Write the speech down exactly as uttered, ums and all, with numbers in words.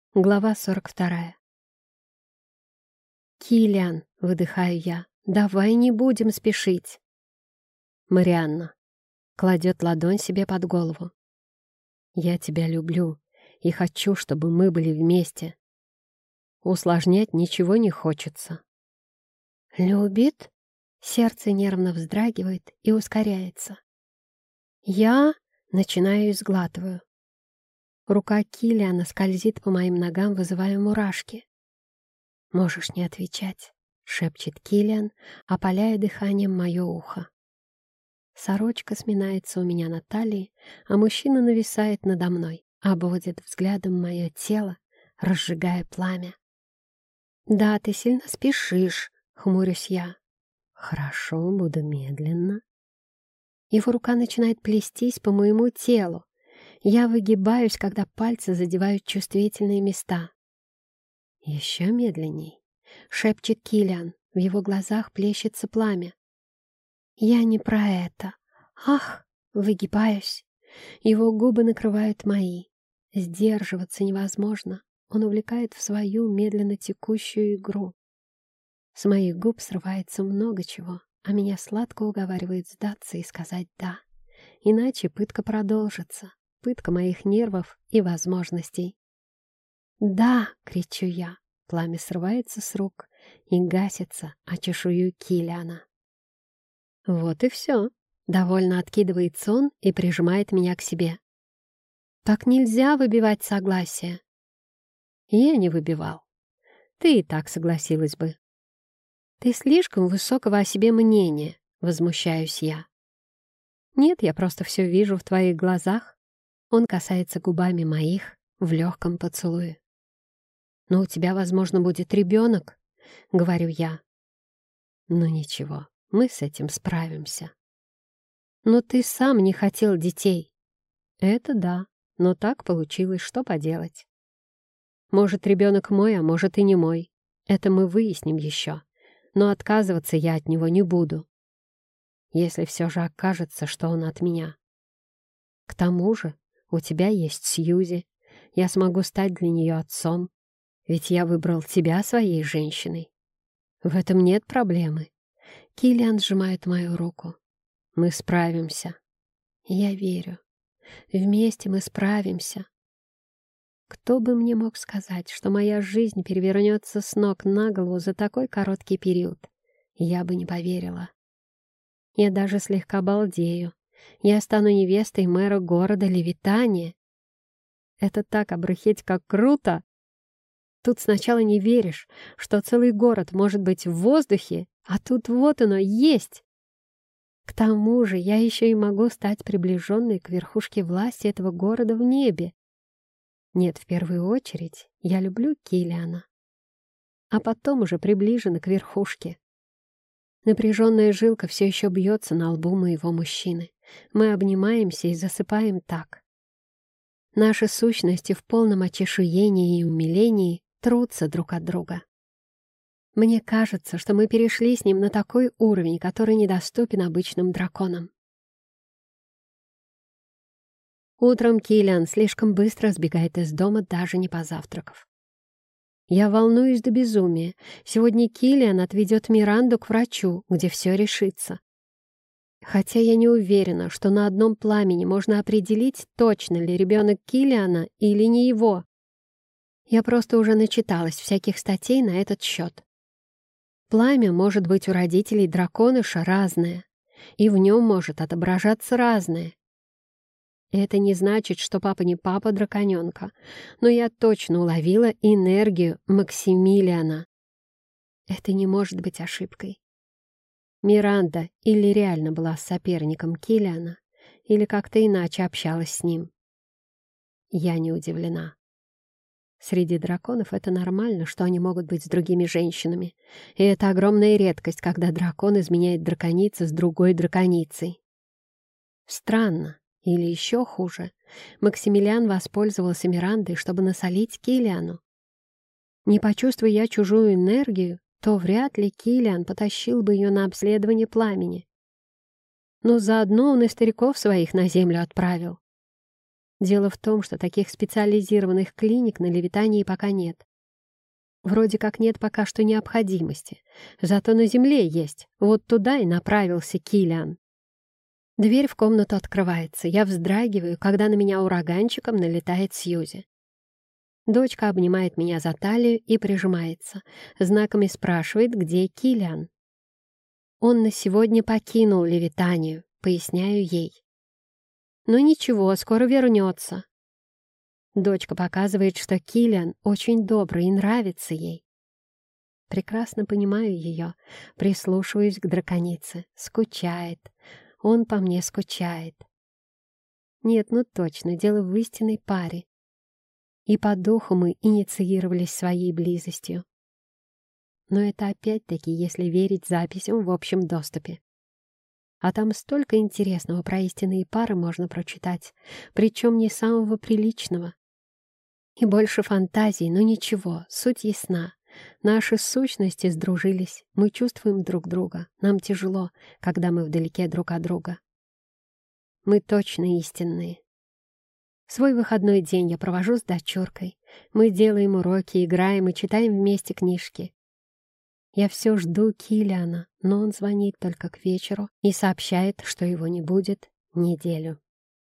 Глава сорок вторая. «Киллиан», — выдыхаю я, — «давай не будем спешить». Марианна кладет ладонь себе под голову. «Я тебя люблю и хочу, чтобы мы были вместе. Усложнять ничего не хочется». «Любит?» Сердце нервно вздрагивает и ускоряется. Я начинаю и сглатываю. Рука Киллиана скользит по моим ногам, вызывая мурашки. «Можешь не отвечать», — шепчет Киллиан, опаляя дыханием мое ухо. Сорочка сминается у меня на талии, а мужчина нависает надо мной, обводит взглядом мое тело, разжигая пламя. «Да, ты сильно спешишь», — хмурюсь я. «Хорошо, буду медленно». Его рука начинает плестись по моему телу. Я выгибаюсь, когда пальцы задевают чувствительные места. «Еще медленней», — шепчет Киллиан. В его глазах плещется пламя. «Я не про это. Ах!» — выгибаюсь. Его губы накрывают мои. Сдерживаться невозможно. Он увлекает в свою медленно текущую игру. С моих губ срывается много чего, а меня сладко уговаривает сдаться и сказать «да». Иначе пытка продолжится. Пытка моих нервов и возможностей. «Да!» — кричу я. Пламя срывается с рук и гасится о чешую Киллиана. Вот и все. Довольно откидывается он и прижимает меня к себе. Так нельзя выбивать согласие. Я не выбивал. Ты и так согласилась бы. Ты слишком высокого о себе мнения, возмущаюсь я. Нет, я просто все вижу в твоих глазах. Он касается губами моих в легком поцелуе. «Но у тебя, возможно, будет ребенок», — говорю я. «Ну ничего, мы с этим справимся». «Но ты сам не хотел детей». «Это да, но так получилось, что поделать. Может, ребенок мой, а может и не мой. Это мы выясним еще, но отказываться я от него не буду, если все же окажется, что он от меня. К тому же у тебя есть Сьюзи, я смогу стать для нее отцом, ведь я выбрал тебя своей женщиной. В этом нет проблемы». Киллиан сжимает мою руку. «Мы справимся». Я верю. Вместе мы справимся. Кто бы мне мог сказать, что моя жизнь перевернется с ног на голову за такой короткий период? Я бы не поверила. Я даже слегка балдею. Я стану невестой мэра города Левитания. Это так обрыхеть, как круто! Тут сначала не веришь, что целый город может быть в воздухе, а тут вот оно есть. К тому же я еще и могу стать приближенной к верхушке власти этого города в небе. Нет, в первую очередь я люблю Киллиана, а потом уже приближена к верхушке. Напряженная жилка все еще бьется на лбу моего мужчины. Мы обнимаемся и засыпаем так. Наши сущности в полном очешуении и умилении трутся друг от друга. Мне кажется, что мы перешли с ним на такой уровень, который недоступен обычным драконам. Утром Киллиан слишком быстро сбегает из дома, даже не позавтракав. Я волнуюсь до безумия. Сегодня Киллиан отведет Миранду к врачу, где все решится. Хотя я не уверена, что на одном пламени можно определить, точно ли ребенок Киллиана или не его. Я просто уже начиталась всяких статей на этот счет. Пламя может быть у родителей драконыша разное, и в нем может отображаться разное. Это не значит, что папа не папа драконенка, но я точно уловила энергию Максимилиана. Это не может быть ошибкой. Миранда или реально была соперником Киллиана, или как-то иначе общалась с ним. Я не удивлена. Среди драконов это нормально, что они могут быть с другими женщинами, и это огромная редкость, когда дракон изменяет драконице с другой драконицей. Странно, или еще хуже, Максимилиан воспользовался Мирандой, чтобы насолить Киллиану. Не почувствуя я чужую энергию, то вряд ли Киллиан потащил бы ее на обследование пламени. Но заодно он и стариков своих на землю отправил. Дело в том, что таких специализированных клиник на левитании пока нет. Вроде как нет пока что необходимости. Зато на земле есть. Вот туда и направился Киллиан. Дверь в комнату открывается. Я вздрагиваю, когда на меня ураганчиком налетает Сьюзи. Дочка обнимает меня за талию и прижимается. Знаками спрашивает, где Киллиан. Он на сегодня покинул Левитанию, поясняю ей. Но ничего, скоро вернется. Дочка показывает, что Киллиан очень добрый и нравится ей. Прекрасно понимаю ее, прислушиваюсь к драконице. Скучает. Он по мне скучает. Нет, ну точно, дело в истинной паре. И по духу мы инициировались своей близостью. Но это опять-таки, если верить записям в общем доступе. А там столько интересного про истинные пары можно прочитать, причем не самого приличного. И больше фантазий, но ничего, суть ясна. Наши сущности сдружились, мы чувствуем друг друга. Нам тяжело, когда мы вдалеке друг от друга. Мы точно истинные. Свой выходной день я провожу с дочуркой. Мы делаем уроки, играем и читаем вместе книжки. Я все жду Киллиана, но он звонит только к вечеру и сообщает, что его не будет неделю.